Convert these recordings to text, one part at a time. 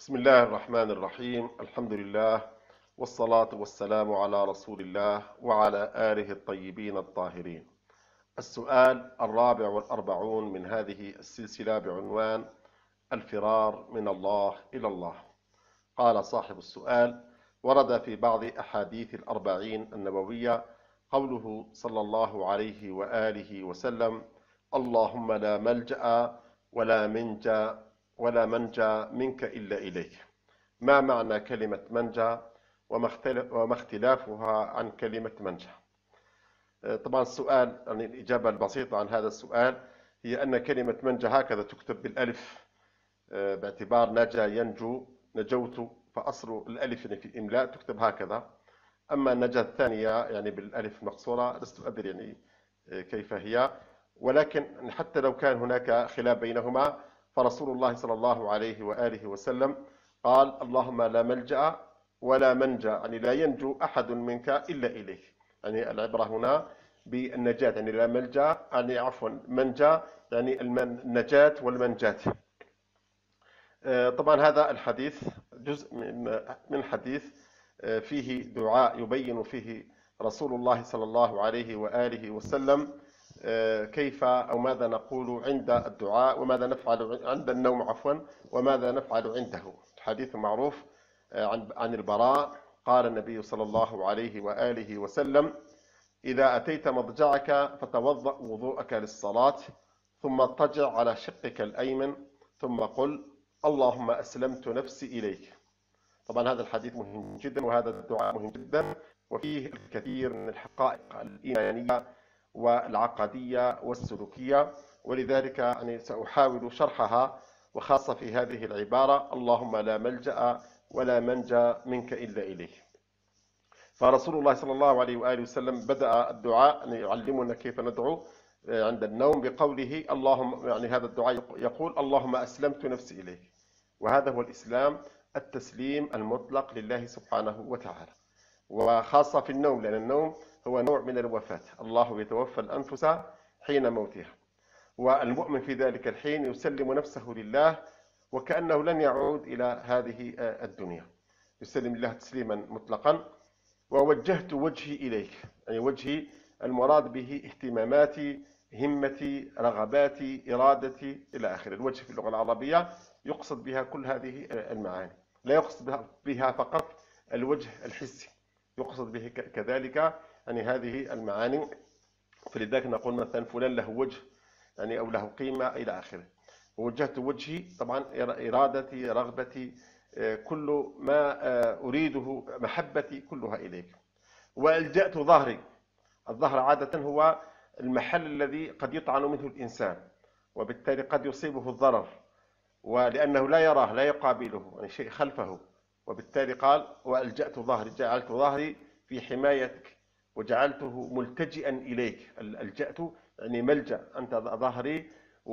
بسم الله الرحمن الرحيم. الحمد لله والصلاة والسلام على رسول الله وعلى آله الطيبين الطاهرين. السؤال 44 من هذه السلسلة بعنوان الفرار من الله إلى الله. قال صاحب السؤال: ورد في بعض أحاديث الأربعين النبوية قوله صلى الله عليه وآله وسلم: اللهم لا ملجأ ولا منجا منك إلا إليك. ما معنى كلمة منجا وما اختلافها عن كلمة منجا؟ طبعا السؤال، يعني الإجابة البسيطة عن هذا السؤال هي أن كلمة منجا هكذا تكتب بالألف، باعتبار نجا ينجو نجوت، فأصل الألف يعني في الإملاء تكتب هكذا. أما النجا الثانية يعني بالألف مقصورة لست أدري يعني كيف هي، ولكن حتى لو كان هناك خلاف بينهما فرسول الله صلى الله عليه وآله وسلم قال: اللهم لا ملجأ ولا منجا، يعني لا ينجو أحد منك إلا إليك. يعني العبرة هنا بالنجاة، يعني لا ملجأ يعني عفوا منجا يعني النجاة والمنجاة. طبعا هذا الحديث جزء من حديث فيه دعاء يبين فيه رسول الله صلى الله عليه وآله وسلم كيف أو ماذا نقول عند الدعاء وماذا نفعل عند النوم عفوا وماذا نفعل عنده. الحديث معروف عن البراء قال النبي صلى الله عليه وآله وسلم: إذا أتيت مضجعك فتوضأ وضوءك للصلاة، ثم اضطجع على شقك الأيمن، ثم قل: اللهم أسلمت نفسي إليك. طبعا هذا الحديث مهم جدا وهذا الدعاء مهم جدا، وفيه الكثير من الحقائق الإيمانية والعقدية والسلوكية، ولذلك يعني سأحاول شرحها، وخاصة في هذه العبارة: اللهم لا ملجأ ولا منجا منك إلا إليك. فرسول الله صلى الله عليه وآله وسلم بدأ الدعاء أن يعلمنا كيف ندعو عند النوم بقوله اللهم، يعني هذا الدعاء يقول: اللهم أسلمت نفسي إليك. وهذا هو الإسلام، التسليم المطلق لله سبحانه وتعالى، وخاصة في النوم، لأن النوم هو نوع من الوفاة. الله يتوفى الأنفس حين موتها، والمؤمن في ذلك الحين يسلم نفسه لله وكأنه لن يعود إلى هذه الدنيا، يسلم الله تسليما مطلقا. ووجهت وجهي إليك، يعني وجهي المراد به اهتماماتي، همتي، رغباتي، إرادتي إلى آخره. الوجه في اللغة العربية يقصد بها كل هذه المعاني، لا يقصد بها فقط الوجه الحسي، يقصد به كذلك يعني هذه المعاني. فلذلك نقول مثلا فلان له وجه، يعني أو له قيمة إلى آخره. ووجهت وجهي طبعا إرادتي، رغبتي، كل ما أريده، محبتي كلها إليك. وألجأت ظهري. الظهر عادة هو المحل الذي قد يطعن منه الإنسان، وبالتالي قد يصيبه الضرر، ولأنه لا يراه، لا يقابله، يعني شيء خلفه، وبالتالي قال: وألجأت ظهري، جعلت ظهري في حمايتك وجعلته ملتجئا إليك. ألجأت يعني ملجأ، أنت ظهري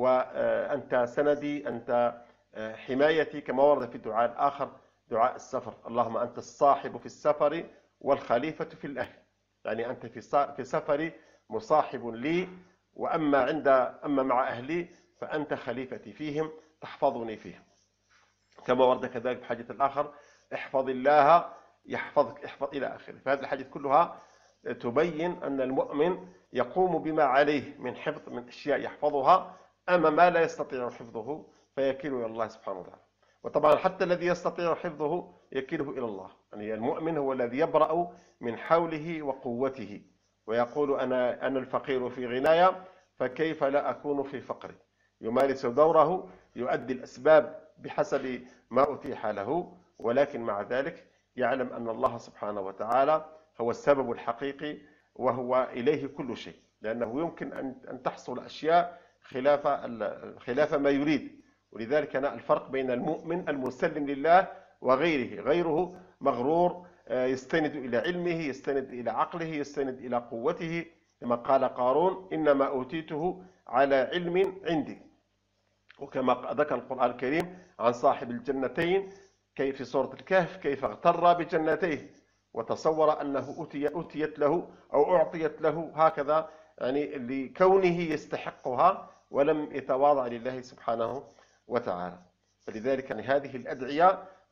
وأنت سندي، أنت حمايتي، كما ورد في الدعاء الآخر دعاء السفر: اللهم أنت الصاحب في السفر والخليفة في الأهل. يعني أنت في سفري مصاحب لي، أما مع أهلي فأنت خليفتي فيهم، تحفظني فيهم. كما ورد كذلك في الحديث الآخر: احفظ الله يحفظك، احفظ إلى آخره. فهذه الحديث كلها تبين أن المؤمن يقوم بما عليه من حفظ، من أشياء يحفظها، أما ما لا يستطيع حفظه فيكله إلى الله سبحانه وتعالى. وطبعا حتى الذي يستطيع حفظه يكله إلى الله. يعني المؤمن هو الذي يبرأ من حوله وقوته ويقول: أنا الفقير في غناي، فكيف لا أكون في فقري. يمارس دوره، يؤدي الأسباب بحسب ما أتيح له، ولكن مع ذلك يعلم أن الله سبحانه وتعالى هو السبب الحقيقي، وهو إليه كل شيء، لأنه يمكن أن تحصل أشياء خلاف ما يريد. ولذلك أنا الفرق بين المؤمن المسلم لله غيره مغرور، يستند إلى علمه، يستند إلى عقله، يستند إلى قوته، كما قال قارون: إنما أوتيته على علم عندي. وكما ذكر القرآن الكريم عن صاحب الجنتين في سورة الكهف كيف اغتر بجنتيه وتصور أنه أتيت له أو أعطيت له هكذا، يعني لكونه يستحقها ولم يتواضع لله سبحانه وتعالى. فلذلك يعني هذه الأدعية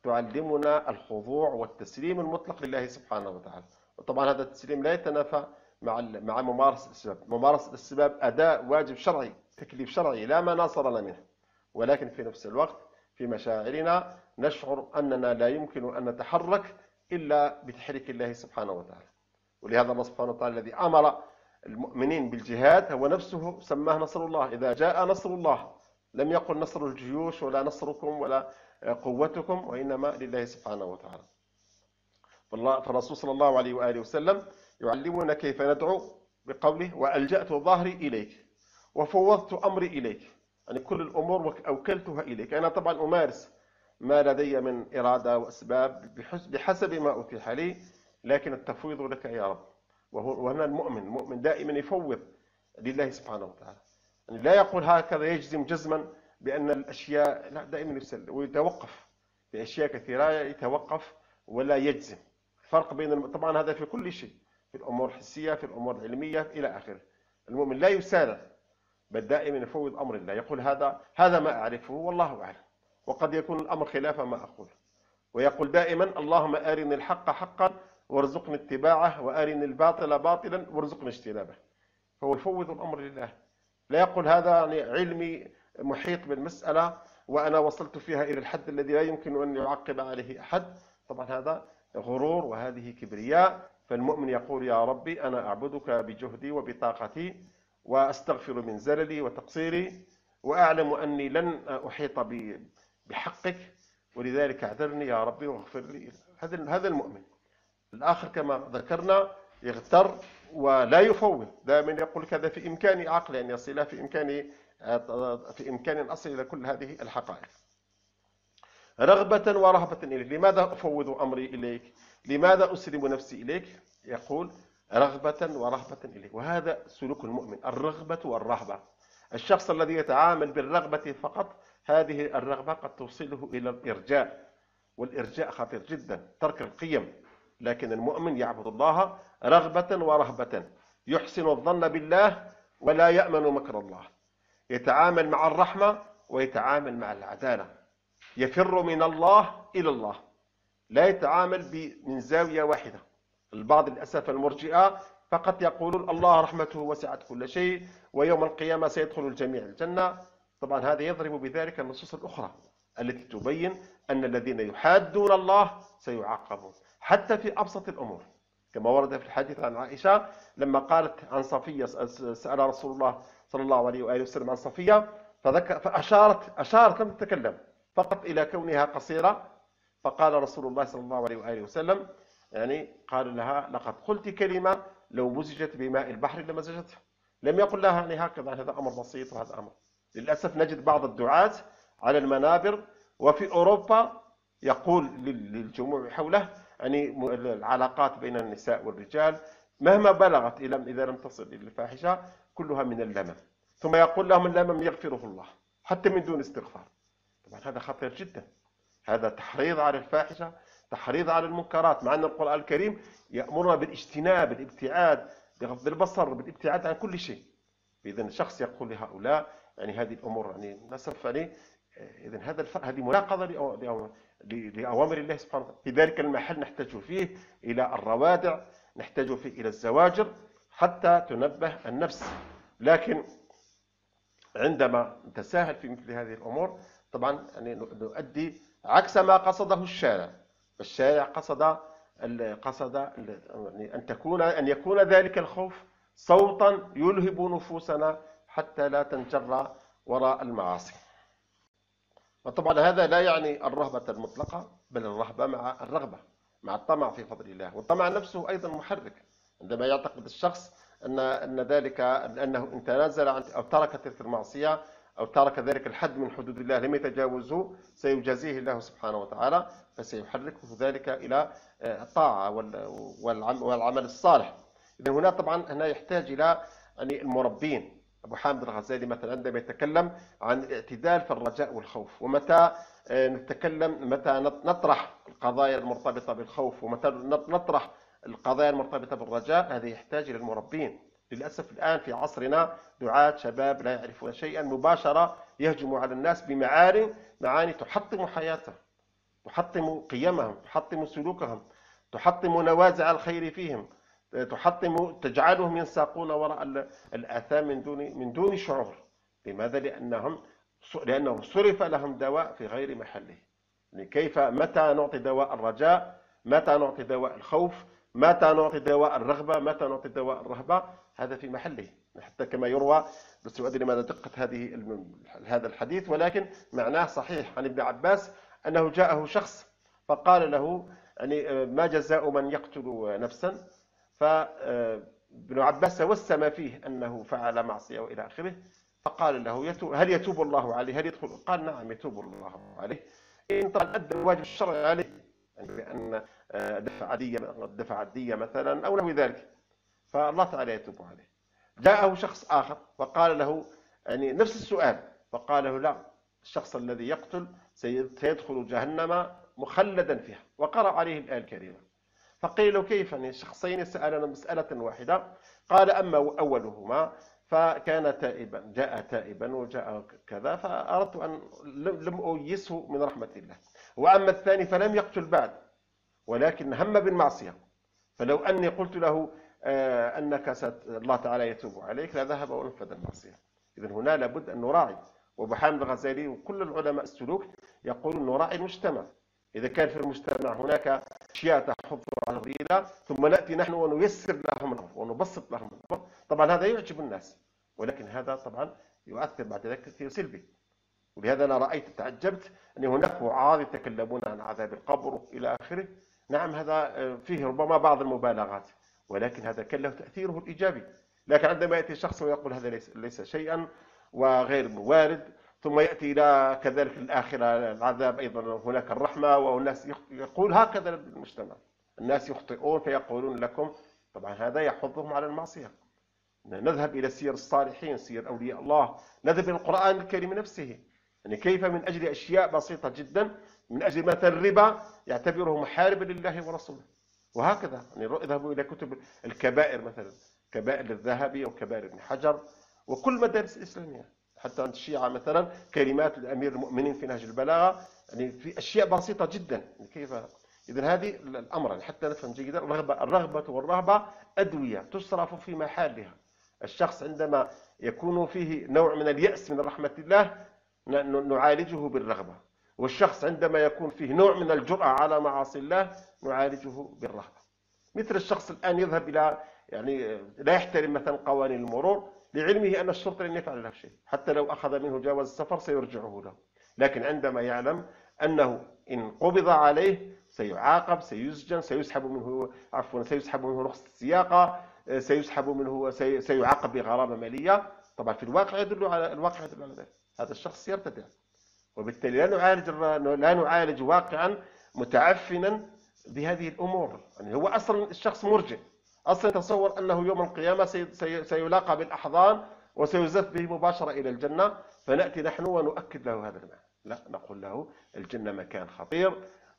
تعلمنا الخضوع والتسليم المطلق لله سبحانه وتعالى. وطبعا هذا التسليم لا يتنافى مع ممارسة الأسباب. ممارسة الأسباب أداء واجب شرعي، تكليف شرعي لا مناص لنا منه، ولكن في نفس الوقت في مشاعرنا نشعر أننا لا يمكن أن نتحرك إلا بتحريك الله سبحانه وتعالى. ولهذا الله سبحانه وتعالى الذي أمر المؤمنين بالجهاد هو نفسه سماه نصر الله. إذا جاء نصر الله لم يقل نصر الجيوش ولا نصركم ولا قوتكم، وإنما لله سبحانه وتعالى. فالرسول صلى الله عليه وآله وسلم يعلمنا كيف ندعو بقوله: وألجأت ظهري إليك وفوضت أمري إليك. يعني كل الأمور أوكلتها إليك. أنا طبعا أمارس ما لدي من إرادة وأسباب بحسب ما أتيح لي، لكن التفويض لك يا رب. وهنا المؤمن دائما يفوض لله سبحانه وتعالى. يعني لا يقول هكذا يجزم جزما بأن الأشياء، لا، دائما يسلم ويتوقف في أشياء كثيرة، يتوقف ولا يجزم. الفرق بين طبعا هذا في كل شيء، في الأمور الحسية، في الأمور العلمية إلى آخره. المؤمن لا يسارع، بل دائما يفوض أمر الله، يقول هذا ما أعرفه والله أعلم، وقد يكون الأمر خلاف ما أقول. ويقول دائما: اللهم أرني الحق حقا وارزقني اتباعه، وأرني الباطل باطلا وارزقني اجتنابه. فهو يفوض الأمر لله، لا يقول هذا يعني علمي محيط بالمسألة وأنا وصلت فيها إلى الحد الذي لا يمكن أن يعقب عليه أحد. طبعا هذا غرور وهذه كبرياء. فالمؤمن يقول: يا ربي أنا أعبدك بجهدي وبطاقتي، وأستغفر من زللي وتقصيري، وأعلم أني لن أحيط بحقك، ولذلك اعذرني يا ربي واغفر لي. هذا المؤمن. الآخر كما ذكرنا يغتر ولا يفوض، دائما يقول هذا في إمكاني عقلي أن يصل، في إمكاني أن أصل إلى كل هذه الحقائق. رغبة ورهبة إليك. لماذا أفوض أمري إليك؟ لماذا أسلم نفسي إليك؟ يقول: رغبة ورهبة إليك. وهذا سلوك المؤمن، الرغبة والرهبة. الشخص الذي يتعامل بالرغبة فقط، هذه الرغبة قد توصله إلى الإرجاء، والإرجاء خطير جدا، ترك القيم. لكن المؤمن يعبد الله رغبة ورهبة، يحسن الظن بالله ولا يأمن مكر الله، يتعامل مع الرحمة ويتعامل مع العدالة، يفر من الله إلى الله، لا يتعامل من زاوية واحدة. البعض للأسف المرجئة فقط يقولون الله رحمته وسعت كل شيء، ويوم القيامة سيدخل الجميع الجنة. طبعا هذا يضرب بذلك النصوص الأخرى التي تبين أن الذين يحادون الله سيعاقبون حتى في أبسط الأمور، كما ورد في الحديث عن عائشة لما قالت عن صفية، سأل رسول الله صلى الله عليه وآله وسلم عن صفية، فأشارت لم تتكلم فقط إلى كونها قصيرة، فقال رسول الله صلى الله عليه وآله وسلم يعني قال لها: لقد قلت كلمة لو مزجت بماء البحر لمزجته. لم يقل لها يعني هكذا، هذا أمر بسيط وهذا أمر. للأسف نجد بعض الدعاة على المنابر وفي أوروبا يقول للجموع حوله يعني العلاقات بين النساء والرجال مهما بلغت إذا لم تصل إلى الفاحشة كلها من اللمم، ثم يقول لهم اللمم يغفره الله حتى من دون استغفار. طبعا هذا خطير جدا، هذا تحريض على الفاحشة، تحريض على المنكرات، مع أن القرآن الكريم يأمرنا بالاجتناب، بالابتعاد، بغض البصر، بالابتعاد عن كل شيء. إذن الشخص يقول لهؤلاء يعني هذه الأمور يعني للأسف يعني إذن هذه مناقضة لأوامر الله سبحانه وتعالى. في ذلك المحل نحتاج فيه إلى الروادع، نحتاج فيه إلى الزواجر حتى تنبه النفس. لكن عندما نتساهل في مثل هذه الأمور طبعا يعني نؤدي عكس ما قصده الشارع. الشارع قصد يعني أن يكون ذلك الخوف صوتا يلهب نفوسنا حتى لا تنجر وراء المعاصي. وطبعا هذا لا يعني الرهبة المطلقة، بل الرهبة مع الرغبة، مع الطمع في فضل الله. والطمع نفسه أيضا محرك، عندما يعتقد الشخص أن ذلك أنه إن تنازل أو ترك تلك المعصية أو ترك ذلك الحد من حدود الله لم يتجاوزه سيجازيه الله سبحانه وتعالى، فسيحركه ذلك إلى الطاعة والعمل الصالح. إذن هنا طبعا يحتاج إلى يعني المربين. أبو حامد الغزالي مثلا عندما يتكلم عن الاعتدال في الرجاء والخوف، ومتى متى نطرح القضايا المرتبطة بالخوف ومتى نطرح القضايا المرتبطة بالرجاء، هذا يحتاج إلى المربين. للأسف الآن في عصرنا دعاة شباب لا يعرفون شيئا، مباشرة يهجموا على الناس بمعاني تحطم حياته. تحطم قيمهم، تحطم سلوكهم، تحطم نوازع الخير فيهم، تجعلهم ينساقون وراء الآثام من دون شعور. لماذا؟ لأنه صرف لهم دواء في غير محله. يعني متى نعطي دواء الرجاء، متى نعطي دواء الخوف، متى نعطي دواء الرغبة، متى نعطي دواء الرهبة، هذا في محله. حتى كما يروى، بس لا أدري ماذا دقة هذا الحديث، ولكن معناه صحيح، عن ابن عباس أنه جاءه شخص فقال له يعني ما جزاء من يقتل نفسا؟ فابن عباس توسم فيه أنه فعل معصية وإلى آخره، فقال له هل يتوب الله عليه؟ هل يدخل؟ قال نعم يتوب الله عليه، إن طبعا أدى الواجب الشرعي عليه، يعني بأن دفع الدية مثلا أو نحو ذلك، فالله تعالى يتوب عليه. جاءه شخص آخر فقال له يعني نفس السؤال، فقال له لا، الشخص الذي يقتل سيدخل جهنم مخلدا فيها، وقرأ عليه الآية الكريمة. فقيل له كيف؟ يعني شخصين سألنا مسألة واحدة. قال أما أولهما فكان تائبا، جاء تائبا وجاء كذا، فأردت أن لم أيسه من رحمة الله. وأما الثاني فلم يقتل بعد ولكن هم بالمعصية، فلو أني قلت له أنك الله تعالى يتوب عليك لذهب ونفذ المعصية. إذن هنا لابد أن نراعي. وأبو حامد الغزالي وكل العلماء السلوك يقولون نراعي المجتمع. إذا كان في المجتمع هناك أشياء تحض على الفضيلة ثم نأتي نحن ونيسر لهم الأمر ونبسط لهم الأمر، طبعا هذا يعجب الناس، ولكن هذا طبعا يؤثر بعد ذلك تأثير سلبي. ولهذا أنا رأيت تعجبت أن هناك وعاظ يتكلمون عن عذاب القبر إلى آخره. نعم هذا فيه ربما بعض المبالغات، ولكن هذا كان له تأثيره الإيجابي. لكن عندما يأتي شخص ويقول هذا ليس شيئا وغير موارد، ثم يأتي إلى كذلك الآخرة العذاب أيضا هناك الرحمة، والناس يقول هكذا المجتمع، الناس يخطئون فيقولون لكم، طبعا هذا يحضهم على المعصية. نذهب إلى سير الصالحين، سير أولياء الله، نذهب إلى القرآن الكريم نفسه، يعني كيف من أجل أشياء بسيطة جدا، من أجل مثلا الربا يعتبره محاربا لله ورسوله، وهكذا. يعني اذهبوا إلى كتب الكبائر مثلا، كبائر الذهبي أو كبائر ابن حجر وكل مدارس الإسلامية، حتى عند الشيعة مثلا كلمات الأمير المؤمنين في نهج البلاغة، يعني في أشياء بسيطة جدا. يعني كيف؟ إذن هذه الأمر يعني حتى نفهم جيدا، الرغبة والرهبة أدوية تصرف في محلها. الشخص عندما يكون فيه نوع من اليأس من رحمة الله نعالجه بالرغبة، والشخص عندما يكون فيه نوع من الجرأة على معاصي الله نعالجه بالرهبة. مثل الشخص الآن يذهب إلى يعني لا يحترم مثلا قوانين المرور لعلمه أن الشرطة لن يفعل له شيء، حتى لو أخذ منه جواز السفر سيرجعه له، لكن عندما يعلم أنه إن قبض عليه سيعاقب، سيسجن، سيسحب منه رخصة السياقة، سيسحب منه، سيعاقب بغرامة مالية، طبعا في الواقع يدل على ذلك. هذا الشخص يرتدع، وبالتالي لا نعالج واقعا متعفنا بهذه الأمور. يعني هو أصلا الشخص مرجئ، أصلا يتصور أنه يوم القيامة سيلاقى بالأحضان وسيزف به مباشرة إلى الجنة، فنأتي نحن ونؤكد له هذا المعنى. لا، نقول له الجنة مكان خطير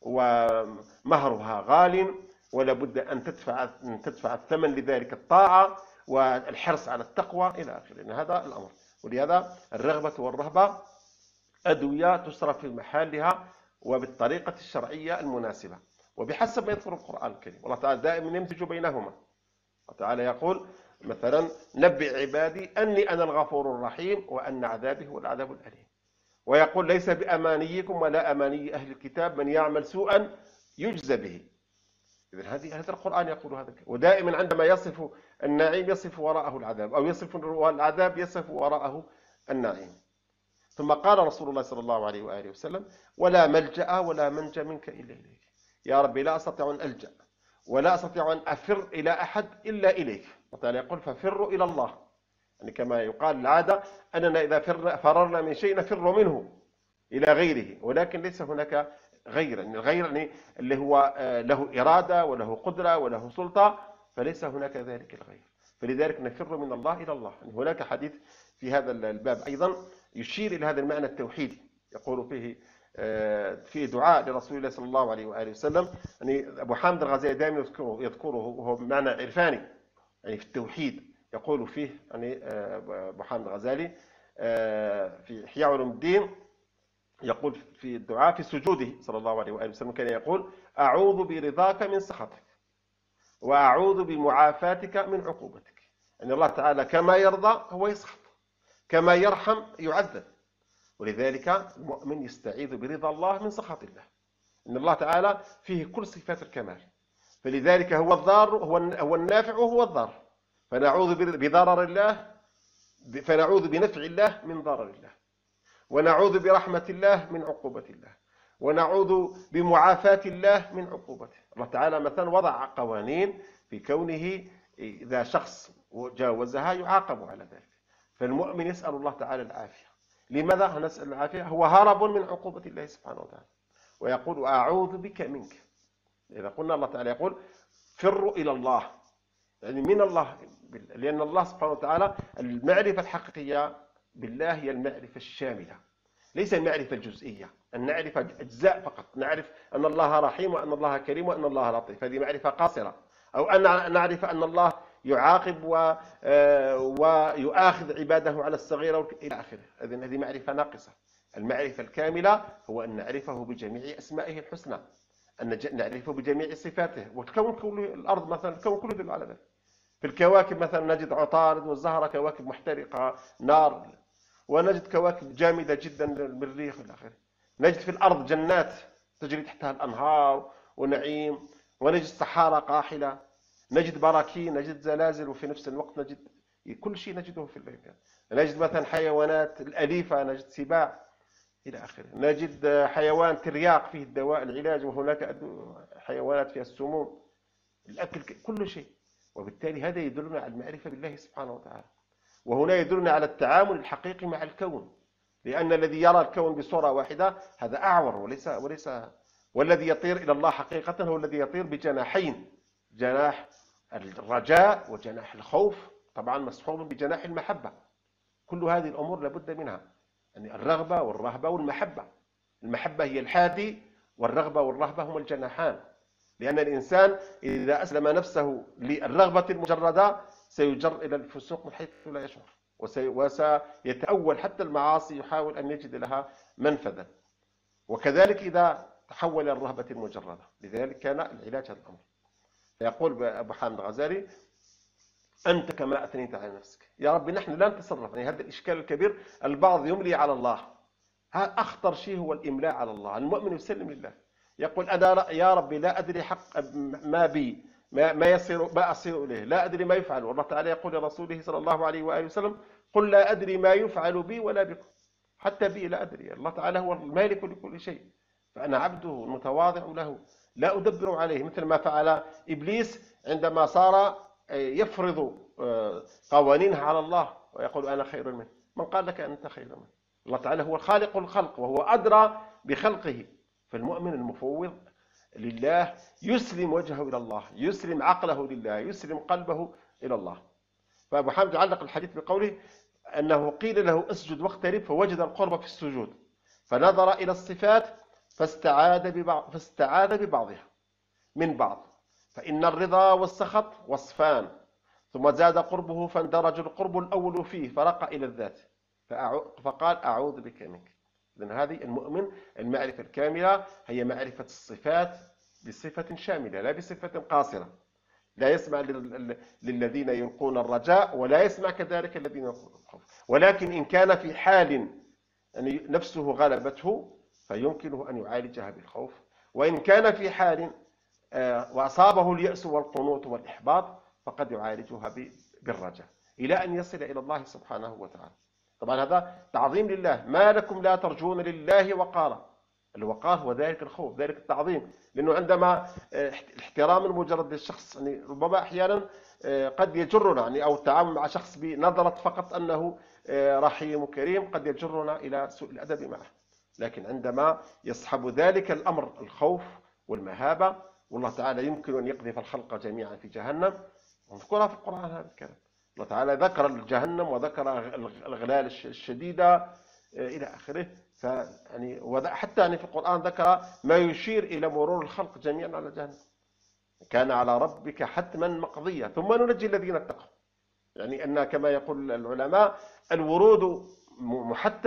ومهرها غال، ولا بد أن تدفع الثمن لذلك الطاعة والحرص على التقوى إلى آخره. هذا الأمر. ولهذا الرغبة والرهبة أدوية تصرف في محلها وبالطريقة الشرعية المناسبة وبحسب ما يذكر القرآن الكريم. والله تعالى دائما يمزج بينهما. الله تعالى يقول مثلا نبئ عبادي أني أنا الغفور الرحيم وأن عذابي هو العذاب الأليم، ويقول ليس بأمانيكم ولا أماني أهل الكتاب من يعمل سوءا يجزى به. إذن هذا القرآن يقول هذا، ودائما عندما يصف النعيم يصف وراءه العذاب، أو يصف العذاب يصف وراءه النعيم. ثم قال رسول الله صلى الله عليه وآله وسلم ولا ملجأ ولا منجى منك إلا إليك. يا ربي لا أستطيع أن ألجأ ولا أستطيع أن أفر إلى أحد إلا إليك. وتعالى يقول ففروا إلى الله، يعني كما يقال العادة أننا إذا فررنا من شيء نفر منه إلى غيره، ولكن ليس هناك غير. يعني الغير يعني اللي هو له إرادة وله قدرة وله سلطة، فليس هناك ذلك الغير، فلذلك نفر من الله إلى الله. يعني هناك حديث في هذا الباب أيضا يشير إلى هذا المعنى التوحيدي، يقول فيه دعاء لرسول الله صلى الله عليه وآله وسلم. يعني أبو حامد الغزالي دائما يذكره وهو معنى عرفاني يعني في التوحيد. يقول فيه يعني أبو حامد الغزالي في إحياء علوم الدين يقول في الدعاء في سجوده صلى الله عليه وآله وسلم كان يقول: أعوذ برضاك من سخطك وأعوذ بمعافاتك من عقوبتك. يعني الله تعالى كما يرضى هو يسخط، كما يرحم يعذب. ولذلك المؤمن يستعيذ برضا الله من سخط الله، إن الله تعالى فيه كل صفات الكمال، فلذلك هو الضار، هو النافع وهو الضار، فنعوذ بضرر الله، فنعوذ بنفع الله من ضرر الله، ونعوذ برحمة الله من عقوبة الله، ونعوذ بمعافاة الله من عقوبته. الله تعالى مثلا وضع قوانين في كونه إذا شخص جاوزها يعاقب على ذلك، فالمؤمن يسأل الله تعالى العافية. لماذا نسأل العافية؟ هو هرب من عقوبة الله سبحانه وتعالى، ويقول: أعوذ بك منك. إذا قلنا الله تعالى يقول: فروا إلى الله، يعني من الله، لأن الله سبحانه وتعالى المعرفة الحقيقية بالله هي المعرفة الشاملة، ليس المعرفة الجزئية. أن نعرف أجزاء فقط، نعرف أن الله رحيم وأن الله كريم وأن الله لطيف، هذه معرفة قاصرة. أو أن نعرف أن الله يعاقب ويؤاخذ عباده على الصغيرة إلى آخره، هذه معرفة ناقصة. المعرفة الكاملة هو أن نعرفه بجميع أسمائه الحسنى، أن نعرفه بجميع صفاته. والكون كله، الأرض مثلا، الكون كله يدل على ذلك. في الكواكب مثلا نجد عطارد والزهرة كواكب محترقة نار، ونجد كواكب جامدة جدا للمريخ إلى آخره. نجد في الأرض جنات تجري تحتها الأنهار ونعيم، ونجد صحارى قاحلة، نجد براكين، نجد زلازل، وفي نفس الوقت نجد كل شيء نجده في المكان. نجد مثلا حيوانات الأليفة، نجد سباع إلى آخره، نجد حيوان ترياق فيه الدواء العلاج، وهناك حيوانات فيها السموم، الأكل، كل شيء. وبالتالي هذا يدلنا على المعرفة بالله سبحانه وتعالى، وهنا يدلنا على التعامل الحقيقي مع الكون، لأن الذي يرى الكون بصورة واحدة هذا أعور وليس والذي يطير إلى الله حقيقة هو الذي يطير بجناحين، جناح الرجاء وجناح الخوف، طبعا مصحوب بجناح المحبة. كل هذه الأمور لابد منها، يعني الرغبة والرهبة والمحبة. المحبة هي الحادي، والرغبة والرهبة هما الجناحان، لأن الإنسان إذا أسلم نفسه للرغبة المجردة سيجر إلى الفسوق من حيث لا يشعر، وسيتأول حتى المعاصي، يحاول أن يجد لها منفذا. وكذلك إذا تحول إلى الرهبة المجردة، لذلك كان العلاج هذا الأمر. فيقول أبو حامد الغزالي: أنت كما أثنيت على نفسك. يا رب نحن لا نتصرف. يعني هذا الإشكال الكبير، البعض يملي على الله، أخطر شيء هو الإملاء على الله. المؤمن يسلم لله، يقول: أنا يا ربي لا أدري حق ما بي، ما أصير إليه، لا أدري ما يفعل. والله تعالى يقول لرسوله صلى الله عليه وآله وسلم: قل لا أدري ما يفعل بي ولا بكم، حتى بي لا أدري. الله تعالى هو المالك لكل شيء، فأنا عبده المتواضع له، لا أدبر عليه، مثل ما فعل إبليس عندما صار يفرض قوانينها على الله ويقول: أنا خير منه. من قال لك أنت خير منه؟ الله تعالى هو خالق الخلق وهو أدرى بخلقه. فالمؤمن المفوض لله يسلم وجهه إلى الله، يسلم عقله لله، يسلم قلبه إلى الله. فأبو حامد علق الحديث بقوله أنه قيل له: اسجد واقترب، فوجد القرب في السجود، فنظر إلى الصفات فاستعاذ ببعضها من بعض، فإن الرضا والسخط وصفان، ثم زاد قربه فاندرج القرب الأول فيه فرقى إلى الذات، فقال: أعوذ بك منك. إذن هذه المؤمن المعرفة الكاملة هي معرفة الصفات بصفة شاملة لا بصفة قاصرة. لا يسمع للذين يلقون الرجاء، ولا يسمع كذلك الذين يلقون الخوف، ولكن إن كان في حال يعني نفسه غلبته فيمكنه أن يعالجها بالخوف، وإن كان في حال وأصابه اليأس والقنوط والإحباط فقد يعالجها بالرجاء إلى أن يصل إلى الله سبحانه وتعالى. طبعا هذا تعظيم لله. ما لكم لا ترجون لله وقارا. الوقار هو ذلك الخوف، ذلك التعظيم، لأنه عندما الاحترام المجرد للشخص يعني ربما أحيانا قد يجرنا، يعني أو التعامل مع شخص بنظرة فقط أنه رحيم وكريم قد يجرنا إلى سوء الأدب معه، لكن عندما يصحب ذلك الأمر الخوف والمهابة، والله تعالى يمكن أن يقذف الخلق جميعا في جهنم، ونذكرها في القرآن هذا الكلام. الله تعالى ذكر الجهنم وذكر الغلال الشديدة إلى آخره. يعني حتى يعني في القرآن ذكر ما يشير إلى مرور الخلق جميعا على جهنم. كان على ربك حتما مقضية ثم ننجي الذين اتقوا. يعني أن كما يقول العلماء الورود محتم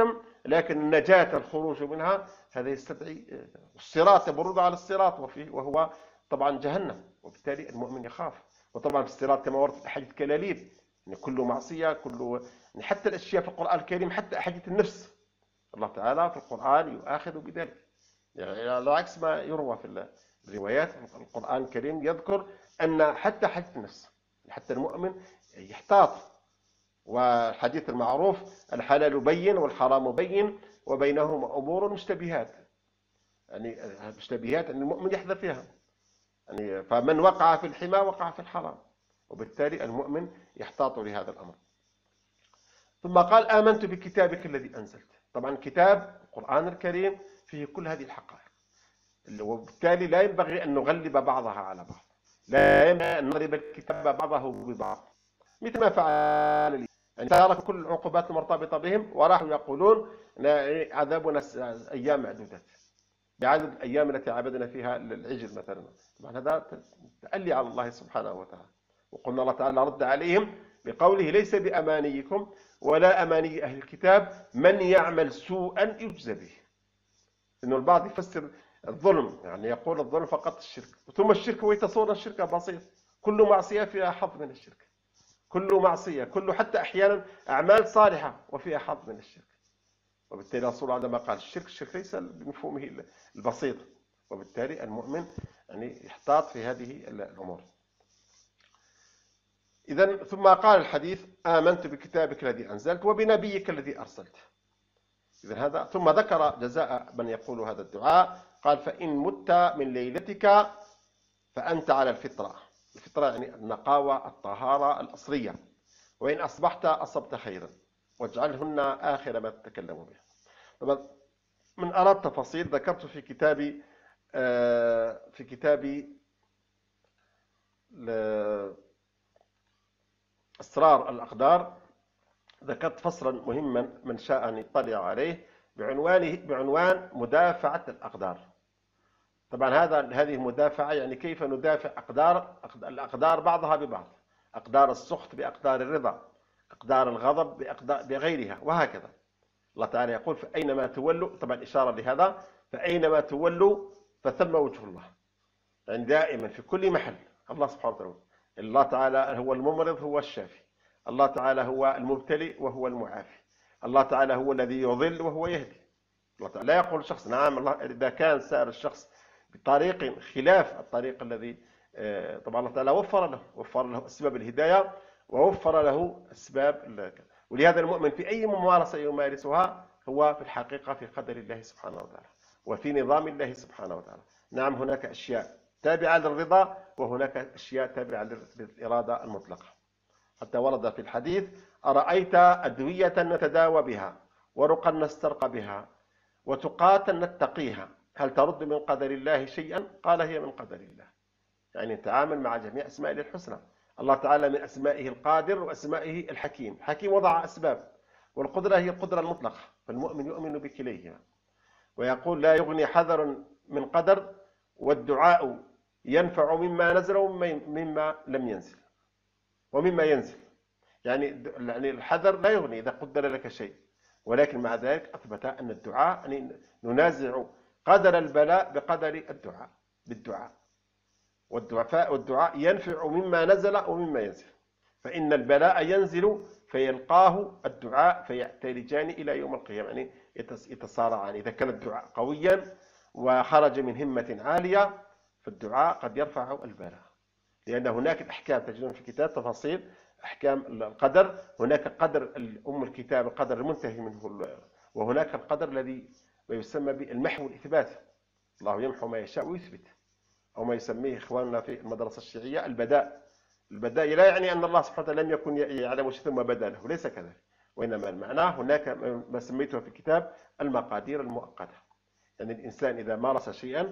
لكن النجاة الخروج منها هذا يستدعي الصراط، يمرون على الصراط وهو طبعا جهنم، وبالتالي المؤمن يخاف. وطبعا في الصراط كما ورد في احاديث كلاليب، يعني كل معصية، يعني حتى الاشياء في القرآن الكريم، حتى احاديث النفس الله تعالى في القرآن يؤاخذ بذلك، يعني على عكس ما يروى في الروايات. القرآن الكريم يذكر أن حتى حديث النفس، حتى المؤمن يحتاط. والحديث المعروف الحلال بين والحرام بين وبينهما أمور مشتبهات، يعني مشتبهات أن المؤمن يحذر فيها، يعني فمن وقع في الحمى وقع في الحرام، وبالتالي المؤمن يحتاط لهذا الأمر. ثم قال آمنت بكتابك الذي أنزلت. طبعا كتاب القرآن الكريم فيه كل هذه الحقائق، وبالتالي لا ينبغي أن نغلب بعضها على بعض، لا ينبغي أن نضرب الكتاب بعضه ببعض، مثل ما فعل يعني تركوا كل العقوبات المرتبطة بهم وراحوا يقولون عذابنا أيام معدودات، بعدد الأيام التي عبدنا فيها العجل مثلا. طبعا هذا تألي على الله سبحانه وتعالى. وقلنا الله تعالى رد عليهم بقوله ليس بأمانيكم ولا أماني أهل الكتاب من يعمل سوءا يجزى به. إنه البعض يفسر الظلم، يعني يقول الظلم فقط الشرك، ثم الشرك ويتصور الشرك بسيط، كل معصية فيها حظ من الشرك، كل معصية، كل حتى أحيانا أعمال صالحة وفيها حظ من الشرك. وبالتالي الرسول عندما قال الشرك ليس بمفهومه البسيط، وبالتالي المؤمن يعني يحتاط في هذه الأمور. إذن ثم قال الحديث آمنت بكتابك الذي أنزلت وبنبيك الذي أرسلت. إذن هذا ثم ذكر جزاء من يقول هذا الدعاء، قال فإن مت من ليلتك فأنت على الفطرة. الفطرة يعني النقاوة الطهارة الأصلية، وإن أصبحت أصبت خيرا واجعلهن آخر ما تتكلم به. طبعا من أراد تفاصيل ذكرت في كتابي أسرار الأقدار، ذكرت فصلا مهما من شاء أن يطلع عليه بعنوان مدافعة الأقدار. طبعا هذه المدافعة يعني كيف ندافع الأقدار بعضها ببعض، أقدار السخط بأقدار الرضا، أقدار الغضب بغيرها، وهكذا. الله تعالى يقول فأينما تولوا، طبعا إشارة لهذا، فأينما تولوا فثم وجه الله، يعني دائما في كل محل الله سبحانه وتعالى. الله تعالى هو الممرض هو الشافي، الله تعالى هو المبتلي وهو المعافي، الله تعالى هو الذي يضل وهو يهدي. الله تعالى لا يقول شخص نعم الله إذا كان سار الشخص بطريق خلاف الطريق الذي طبعا الله تعالى وفر له أسباب الهداية ووفر له أسباب ولهذا المؤمن في أي ممارسة يمارسها هو في الحقيقة في قدر الله سبحانه وتعالى وفي نظام الله سبحانه وتعالى. نعم هناك أشياء تابعة للرضا وهناك أشياء تابعة للإرادة المطلقة. حتى ورد في الحديث أرأيت أدوية نتداوى بها ورقا نسترقى بها وتقاتا نتقيها هل ترد من قدر الله شيئا؟ قال هي من قدر الله. يعني نتعامل مع جميع أسمائه الحسنى. الله تعالى من أسمائه القادر وأسمائه الحكيم. الحكيم وضع أسباب، والقدرة هي القدرة المطلقة، فالمؤمن يؤمن بكليهما ويقول لا يغني حذر من قدر، والدعاء ينفع مما نزل ومما لم ينزل ومما ينزل. يعني الحذر لا يغني إذا قدر لك شيء، ولكن مع ذلك أثبت أن الدعاء يعني ننازع قدر البلاء بقدر الدعاء بالدعاء، والدعاء ينفع مما نزل ومما ينزل، فإن البلاء ينزل فيلقاه الدعاء فيعترجان إلى يوم القيامة، يعني يتصارعان. إذا كان الدعاء قويا وخرج من همة عالية فالدعاء قد يرفع البلاء، لأن هناك الأحكام تجدون في الكتاب تفاصيل أحكام القدر. هناك قدر الكتاب القدر المنتهي منه، وهناك القدر الذي يسمى بالمحو والإثبات. الله يمحو ما يشاء ويثبت، أو ما يسميه إخواننا في المدرسة الشيعية البداء. البداء لا يعني أن الله سبحانه وتعالى لم يكن يعلم شيء ثم بدا له، ليس كذلك، وإنما المعنى هناك ما سميته في الكتاب المقادير المؤقتة. يعني الإنسان إذا مارس شيئا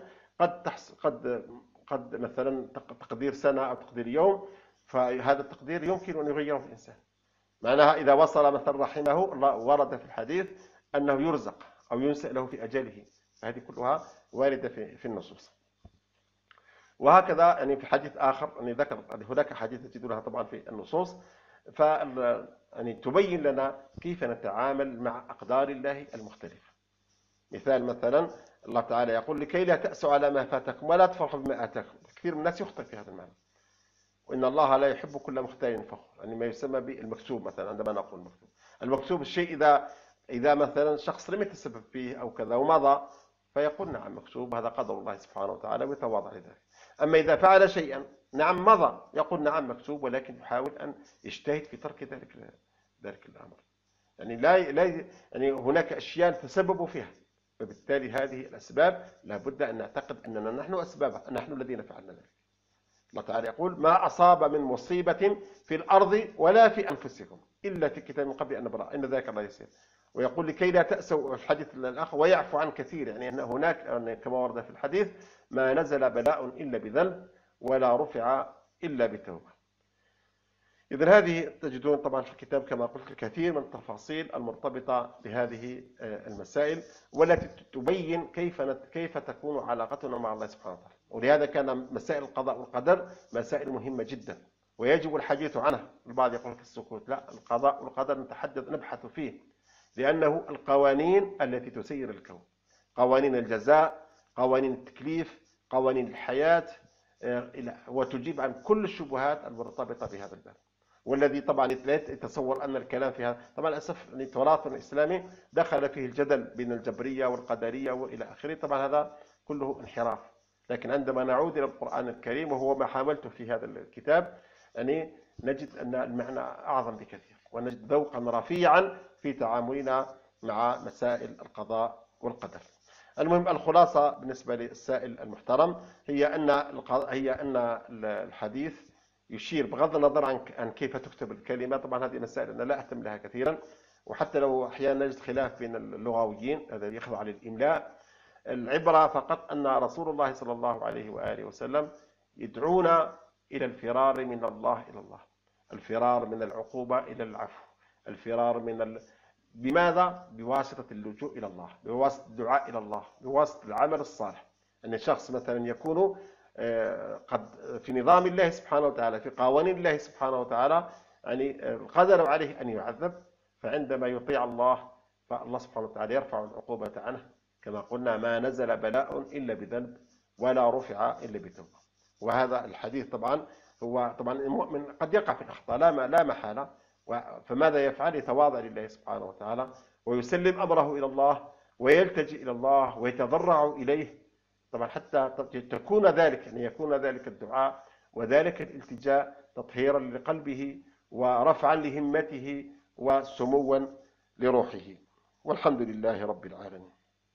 قد مثلا تقدير سنة أو تقدير يوم، فهذا التقدير يمكن أن يغيره الإنسان. معناها إذا وصل مثلا رحمه ورد في الحديث أنه يرزق أو ينسأ له في أجله، فهذه كلها واردة في النصوص. وهكذا يعني في حديث آخر يعني ذكر هناك حديث تجدونها طبعا في النصوص يعني تبين لنا كيف نتعامل مع أقدار الله المختلفة. مثلا الله تعالى يقول: لكي لا تأسوا على ما فاتكم ولا تفرحوا بما آتاكم. كثير من الناس يخطئ في هذا المعنى، وإن الله لا يحب كل مختال فخور، يعني ما يسمى بالمكتوب. مثلا عندما نقول المكتوب، المكتوب الشيء إذا مثلا شخص لم يتسبب فيه أو كذا ومضى، فيقول: نعم مكتوب، هذا قدر الله سبحانه وتعالى، ويتواضع لذلك. أما إذا فعل شيئا، نعم مضى، يقول: نعم مكتوب، ولكن يحاول أن يجتهد في ترك ذلك الأمر. يعني لا يعني هناك أشياء تسببوا فيها، فبالتالي هذه الأسباب لابد أن نعتقد أننا نحن أسبابها، نحن الذين فعلنا ذلك. الله تعالى يقول: ما أصاب من مصيبة في الأرض ولا في أنفسكم إلا في كتاب من قبل أن نبرأ إن ذلك الله يسير. ويقول: لكي لا تأسوا، في الحديث الآخر: ويعفو عن كثير، يعني أن هناك كما ورد في الحديث: ما نزل بلاء إلا بذنب ولا رفع إلا بتوبة. إذن هذه تجدون طبعا في الكتاب كما قلت الكثير من التفاصيل المرتبطة بهذه المسائل، والتي تبين كيف تكون علاقتنا مع الله سبحانه وتعالى. ولهذا كان مسائل القضاء والقدر مسائل مهمة جدا، ويجب الحديث عنها. البعض يقول في السكوت: لا، القضاء والقدر نبحث فيه، لأنه القوانين التي تسير الكون، قوانين الجزاء، قوانين التكليف، قوانين الحياة، وتجيب عن كل الشبهات المرتبطة بهذا الباب. والذي طبعا لا يتصور أن الكلام فيها، طبعا للأسف تراثنا الإسلامي دخل فيه الجدل بين الجبرية والقدرية وإلى آخره، طبعا هذا كله انحراف. لكن عندما نعود إلى القرآن الكريم، وهو ما حاولت في هذا الكتاب، يعني نجد أن المعنى أعظم بكثير، ونجد ذوقا رفيعا في تعاملنا مع مسائل القضاء والقدر. المهم، الخلاصة بالنسبة للسائل المحترم هي أن الحديث يشير، بغض النظر عن كيف تكتب الكلمة. طبعا هذه مسائل أنا لا أهتم لها كثيرا، وحتى لو أحيانا نجد خلاف بين اللغويين، هذا يخضع للإملاء. العبرة فقط أن رسول الله صلى الله عليه وآله وسلم يدعونا إلى الفرار من الله إلى الله، الفرار من العقوبة إلى العفو، الفرار بماذا؟ بواسطة اللجوء إلى الله، بواسطة الدعاء إلى الله، بواسطة العمل الصالح. أن الشخص مثلا يكون قد في نظام الله سبحانه وتعالى، في قوانين الله سبحانه وتعالى، يعني القدر عليه أن يعذب، فعندما يطيع الله فالله سبحانه وتعالى يرفع العقوبة عنه. كما قلنا: ما نزل بلاء إلا بذنب ولا رفع إلا بتوبة. وهذا الحديث طبعا هو طبعا المؤمن قد يقع في الأخطاء لا محالة، فماذا يفعل؟ يتواضع لله سبحانه وتعالى، ويسلم أمره إلى الله، ويلتجئ إلى الله، ويتضرع إليه. طبعا حتى تكون ذلك، يعني يكون ذلك الدعاء وذلك الالتجاء تطهيرا لقلبه، ورفعا لهمته، وسموا لروحه. والحمد لله رب العالمين.